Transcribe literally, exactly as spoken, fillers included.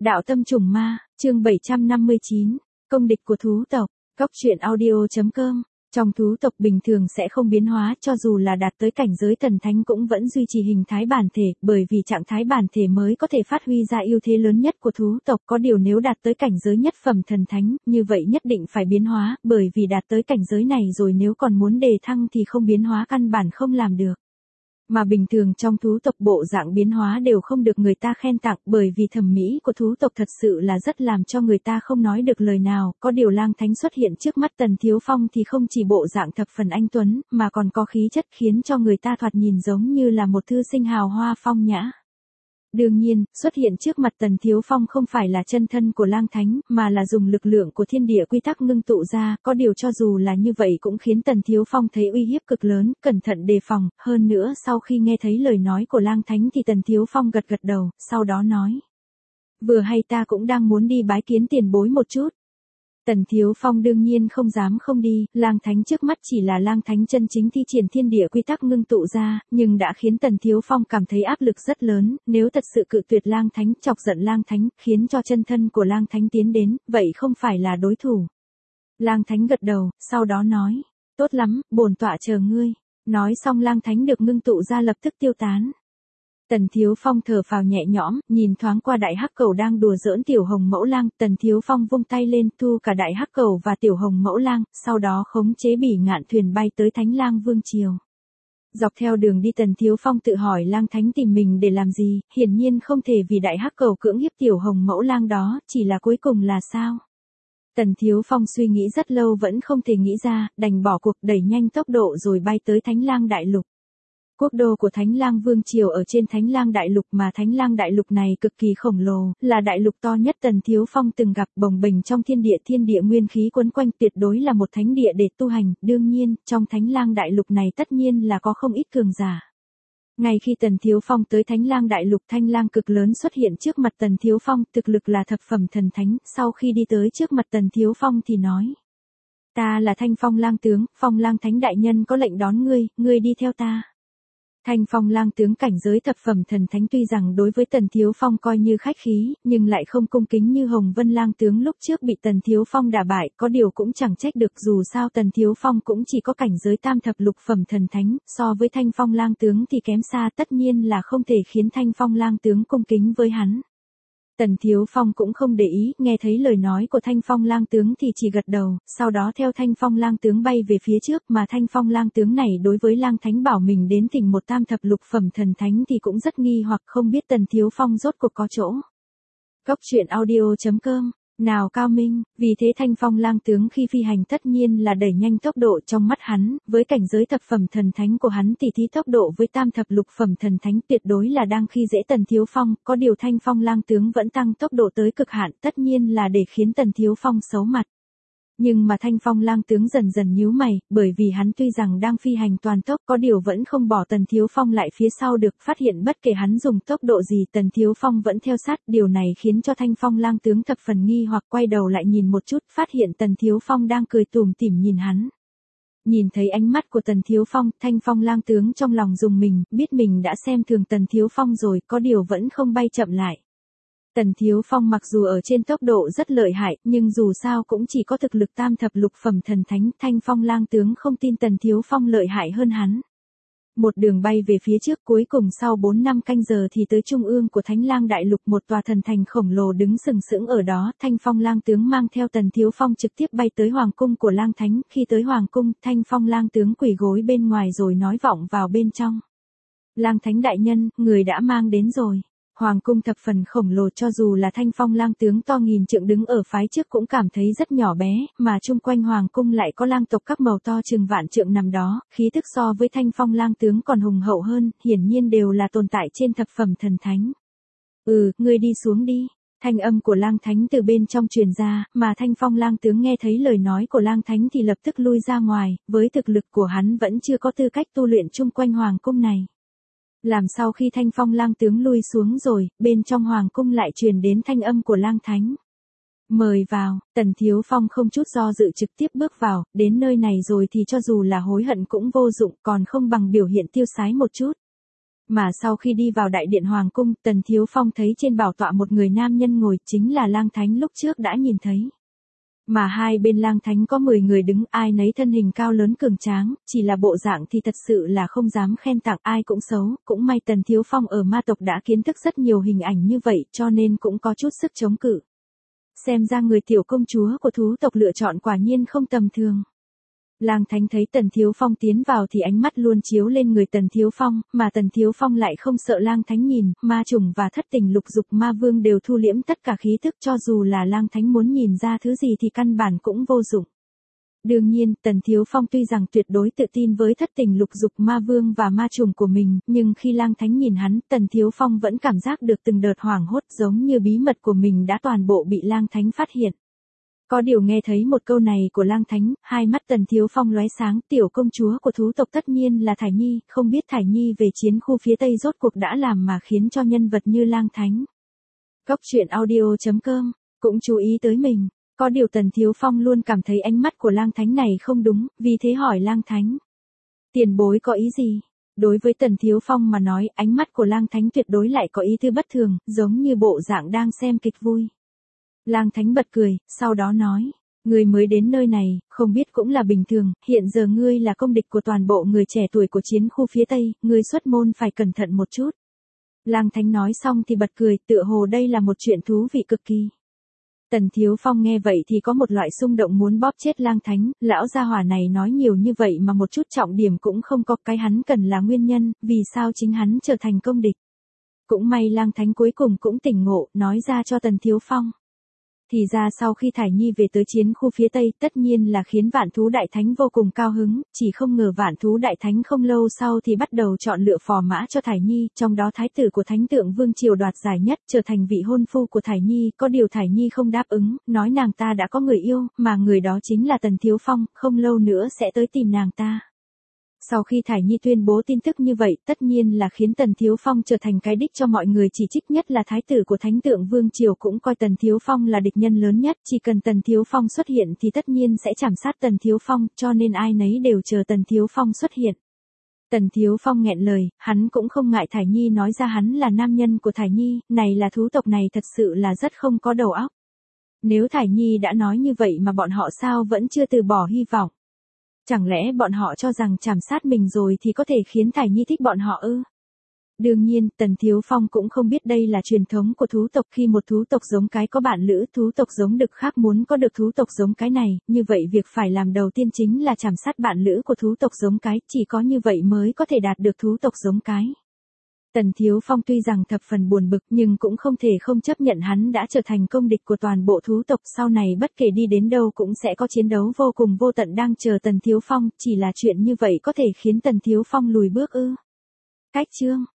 Đạo tâm trùng ma, chương bảy trăm năm mươi chín, công địch của thú tộc, Cốc truyện audio.com. Trong thú tộc bình thường sẽ không biến hóa, cho dù là đạt tới cảnh giới thần thánh cũng vẫn duy trì hình thái bản thể, bởi vì trạng thái bản thể mới có thể phát huy ra ưu thế lớn nhất của thú tộc. Có điều nếu đạt tới cảnh giới nhất phẩm thần thánh, như vậy nhất định phải biến hóa, bởi vì đạt tới cảnh giới này rồi nếu còn muốn đề thăng thì không biến hóa căn bản không làm được. Mà bình thường trong thú tộc bộ dạng biến hóa đều không được người ta khen tặng, bởi vì thẩm mỹ của thú tộc thật sự là rất làm cho người ta không nói được lời nào. Có điều Lang Thánh xuất hiện trước mắt Tần Thiếu Phong thì không chỉ bộ dạng thập phần anh tuấn, mà còn có khí chất khiến cho người ta thoạt nhìn giống như là một thư sinh hào hoa phong nhã. Đương nhiên, xuất hiện trước mặt Tần Thiếu Phong không phải là chân thân của Lang Thánh, mà là dùng lực lượng của thiên địa quy tắc ngưng tụ ra. Có điều cho dù là như vậy cũng khiến Tần Thiếu Phong thấy uy hiếp cực lớn, cẩn thận đề phòng. Hơn nữa sau khi nghe thấy lời nói của Lang Thánh thì Tần Thiếu Phong gật gật đầu, sau đó nói: Vừa hay ta cũng đang muốn đi bái kiến tiền bối một chút. Tần Thiếu Phong đương nhiên không dám không đi, Lang Thánh trước mắt chỉ là Lang Thánh chân chính thi triển thiên địa quy tắc ngưng tụ ra, nhưng đã khiến Tần Thiếu Phong cảm thấy áp lực rất lớn, nếu thật sự cự tuyệt Lang Thánh, chọc giận Lang Thánh, khiến cho chân thân của Lang Thánh tiến đến, vậy không phải là đối thủ. Lang Thánh gật đầu, sau đó nói: Tốt lắm, bổn tọa chờ ngươi. Nói xong Lang Thánh được ngưng tụ ra lập tức tiêu tán. Tần Thiếu Phong thở phào nhẹ nhõm, nhìn thoáng qua đại hắc cầu đang đùa giỡn tiểu hồng mẫu lang, Tần Thiếu Phong vung tay lên thu cả đại hắc cầu và tiểu hồng mẫu lang, sau đó khống chế bỉ ngạn thuyền bay tới Thánh Lang Vương Triều. Dọc theo đường đi Tần Thiếu Phong tự hỏi Lang Thánh tìm mình để làm gì, hiển nhiên không thể vì đại hắc cầu cưỡng hiếp tiểu hồng mẫu lang đó, chỉ là cuối cùng là sao? Tần Thiếu Phong suy nghĩ rất lâu vẫn không thể nghĩ ra, đành bỏ cuộc đẩy nhanh tốc độ rồi bay tới Thánh Lang Đại Lục. Quốc đô của Thánh Lang Vương Triều ở trên Thánh Lang Đại Lục, mà Thánh Lang Đại Lục này cực kỳ khổng lồ, là đại lục to nhất Tần Thiếu Phong từng gặp, bồng bềnh trong thiên địa, thiên địa nguyên khí quấn quanh, tuyệt đối là một thánh địa để tu hành. Đương nhiên, trong Thánh Lang Đại Lục này tất nhiên là có không ít cường giả. Ngay khi Tần Thiếu Phong tới Thánh Lang Đại Lục, thanh lang cực lớn xuất hiện trước mặt Tần Thiếu Phong, thực lực là thập phẩm thần thánh. Sau khi đi tới trước mặt Tần Thiếu Phong thì nói: Ta là Thanh Phong Lang tướng, Phong Lang Thánh đại nhân có lệnh đón ngươi, ngươi đi theo ta. Thanh Phong Lang tướng cảnh giới thập phẩm thần thánh tuy rằng đối với Tần Thiếu Phong coi như khách khí, nhưng lại không cung kính như Hồng Vân Lang tướng lúc trước bị Tần Thiếu Phong đả bại, có điều cũng chẳng trách được, dù sao Tần Thiếu Phong cũng chỉ có cảnh giới tam thập lục phẩm thần thánh, so với Thanh Phong Lang tướng thì kém xa, tất nhiên là không thể khiến Thanh Phong Lang tướng cung kính với hắn. Tần Thiếu Phong cũng không để ý, nghe thấy lời nói của Thanh Phong Lang tướng thì chỉ gật đầu, sau đó theo Thanh Phong Lang tướng bay về phía trước, mà Thanh Phong Lang tướng này đối với Lang Thánh bảo mình đến thỉnh một tam thập lục phẩm thần thánh thì cũng rất nghi hoặc, không biết Tần Thiếu Phong rốt cuộc có chỗ. Cốc truyện audio.com. Nào cao minh, vì thế Thanh Phong Lang tướng khi phi hành tất nhiên là đẩy nhanh tốc độ. Trong mắt hắn, với cảnh giới thập phẩm thần thánh của hắn thì thí tốc độ với tam thập lục phẩm thần thánh tuyệt đối là đang khi dễ Tần Thiếu Phong, có điều Thanh Phong Lang tướng vẫn tăng tốc độ tới cực hạn, tất nhiên là để khiến Tần Thiếu Phong xấu mặt. Nhưng mà Thanh Phong Lang tướng dần dần nhíu mày, bởi vì hắn tuy rằng đang phi hành toàn tốc, có điều vẫn không bỏ Tần Thiếu Phong lại phía sau được, phát hiện bất kể hắn dùng tốc độ gì Tần Thiếu Phong vẫn theo sát, điều này khiến cho Thanh Phong Lang tướng thập phần nghi hoặc, quay đầu lại nhìn một chút, phát hiện Tần Thiếu Phong đang cười tủm tỉm nhìn hắn. Nhìn thấy ánh mắt của Tần Thiếu Phong, Thanh Phong Lang tướng trong lòng rùng mình, biết mình đã xem thường Tần Thiếu Phong rồi, có điều vẫn không bay chậm lại. Tần Thiếu Phong mặc dù ở trên tốc độ rất lợi hại, nhưng dù sao cũng chỉ có thực lực tam thập lục phẩm thần thánh, Thanh Phong Lang tướng không tin Tần Thiếu Phong lợi hại hơn hắn. Một đường bay về phía trước, cuối cùng sau bốn năm canh giờ thì tới trung ương của Thánh Lang Đại Lục, một tòa thần thành khổng lồ đứng sừng sững ở đó. Thanh Phong Lang tướng mang theo Tần Thiếu Phong trực tiếp bay tới hoàng cung của Lang Thánh, khi tới hoàng cung, Thanh Phong Lang tướng quỳ gối bên ngoài rồi nói vọng vào bên trong: Lang Thánh đại nhân, người đã mang đến rồi. Hoàng cung thập phần khổng lồ, cho dù là Thanh Phong Lang tướng to nghìn trượng đứng ở phái trước cũng cảm thấy rất nhỏ bé, mà chung quanh hoàng cung lại có lang tộc các màu to chừng vạn trượng nằm đó, khí tức so với Thanh Phong Lang tướng còn hùng hậu hơn, hiển nhiên đều là tồn tại trên thập phẩm thần thánh. Ừ, ngươi đi xuống đi. Thanh âm của Lang Thánh từ bên trong truyền ra, mà Thanh Phong Lang tướng nghe thấy lời nói của Lang Thánh thì lập tức lui ra ngoài, với thực lực của hắn vẫn chưa có tư cách tu luyện chung quanh hoàng cung này. Làm sau khi Thanh Phong Lang tướng lui xuống rồi, bên trong hoàng cung lại truyền đến thanh âm của Lang Thánh: Mời vào. Tần Thiếu Phong không chút do dự trực tiếp bước vào, đến nơi này rồi thì cho dù là hối hận cũng vô dụng, còn không bằng biểu hiện tiêu sái một chút. Mà sau khi đi vào đại điện hoàng cung, Tần Thiếu Phong thấy trên bảo tọa một người nam nhân ngồi, chính là Lang Thánh lúc trước đã nhìn thấy. Mà hai bên Lang Thánh có mười người đứng, ai nấy thân hình cao lớn cường tráng, chỉ là bộ dạng thì thật sự là không dám khen tặng, ai cũng xấu, cũng may Tần Thiếu Phong ở ma tộc đã kiến thức rất nhiều hình ảnh như vậy, cho nên cũng có chút sức chống cự. Xem ra người tiểu công chúa của thú tộc lựa chọn quả nhiên không tầm thường. Lang Thánh thấy Tần Thiếu Phong tiến vào thì ánh mắt luôn chiếu lên người Tần Thiếu Phong, mà Tần Thiếu Phong lại không sợ Lang Thánh nhìn, ma trùng và thất tình lục dục ma vương đều thu liễm tất cả khí thức, cho dù là Lang Thánh muốn nhìn ra thứ gì thì căn bản cũng vô dụng. Đương nhiên, Tần Thiếu Phong tuy rằng tuyệt đối tự tin với thất tình lục dục ma vương và ma trùng của mình, nhưng khi Lang Thánh nhìn hắn, Tần Thiếu Phong vẫn cảm giác được từng đợt hoảng hốt, giống như bí mật của mình đã toàn bộ bị Lang Thánh phát hiện. Có điều nghe thấy một câu này của Lang Thánh, hai mắt Tần Thiếu Phong lóe sáng, tiểu công chúa của thú tộc tất nhiên là Thải Nhi, không biết Thải Nhi về chiến khu phía Tây rốt cuộc đã làm mà khiến cho nhân vật như Lang Thánh. Góc truyện audio chấm com cũng chú ý tới mình, có điều Tần Thiếu Phong luôn cảm thấy ánh mắt của Lang Thánh này không đúng, vì thế hỏi Lang Thánh. Tiền bối có ý gì? Đối với Tần Thiếu Phong mà nói, ánh mắt của Lang Thánh tuyệt đối lại có ý tư bất thường, giống như bộ dạng đang xem kịch vui. Lang Thánh bật cười, sau đó nói, ngươi mới đến nơi này, không biết cũng là bình thường, hiện giờ ngươi là công địch của toàn bộ người trẻ tuổi của chiến khu phía Tây, ngươi xuất môn phải cẩn thận một chút. Lang Thánh nói xong thì bật cười, tựa hồ đây là một chuyện thú vị cực kỳ. Tần Thiếu Phong nghe vậy thì có một loại xung động muốn bóp chết Lang Thánh, lão gia hỏa này nói nhiều như vậy mà một chút trọng điểm cũng không có, cái hắn cần là nguyên nhân, vì sao chính hắn trở thành công địch. Cũng may Lang Thánh cuối cùng cũng tỉnh ngộ, nói ra cho Tần Thiếu Phong. Thì ra sau khi Thải Nhi về tới chiến khu phía Tây tất nhiên là khiến Vạn Thú Đại Thánh vô cùng cao hứng, chỉ không ngờ Vạn Thú Đại Thánh không lâu sau thì bắt đầu chọn lựa phò mã cho Thải Nhi, trong đó thái tử của Thánh Tượng Vương Triều đoạt giải nhất, trở thành vị hôn phu của Thải Nhi, có điều Thải Nhi không đáp ứng, nói nàng ta đã có người yêu, mà người đó chính là Tần Thiếu Phong, không lâu nữa sẽ tới tìm nàng ta. Sau khi Thải Nhi tuyên bố tin tức như vậy, tất nhiên là khiến Tần Thiếu Phong trở thành cái đích cho mọi người chỉ trích, nhất là thái tử của Thánh Tượng Vương Triều cũng coi Tần Thiếu Phong là địch nhân lớn nhất, chỉ cần Tần Thiếu Phong xuất hiện thì tất nhiên sẽ chảm sát Tần Thiếu Phong, cho nên ai nấy đều chờ Tần Thiếu Phong xuất hiện. Tần Thiếu Phong nghẹn lời, hắn cũng không ngại Thải Nhi nói ra hắn là nam nhân của Thải Nhi, này là thú tộc này thật sự là rất không có đầu óc. Nếu Thải Nhi đã nói như vậy mà bọn họ sao vẫn chưa từ bỏ hy vọng? Chẳng lẽ bọn họ cho rằng chảm sát mình rồi thì có thể khiến Thải Nhi thích bọn họ ư? Đương nhiên, Tần Thiếu Phong cũng không biết đây là truyền thống của thú tộc, khi một thú tộc giống cái có bạn lữ, thú tộc giống đực khác muốn có được thú tộc giống cái này, như vậy việc phải làm đầu tiên chính là chảm sát bạn lữ của thú tộc giống cái, chỉ có như vậy mới có thể đạt được thú tộc giống cái. Tần Thiếu Phong tuy rằng thập phần buồn bực nhưng cũng không thể không chấp nhận hắn đã trở thành công địch của toàn bộ thú tộc, sau này bất kể đi đến đâu cũng sẽ có chiến đấu vô cùng vô tận đang chờ Tần Thiếu Phong, chỉ là chuyện như vậy có thể khiến Tần Thiếu Phong lùi bước ư? Cách chương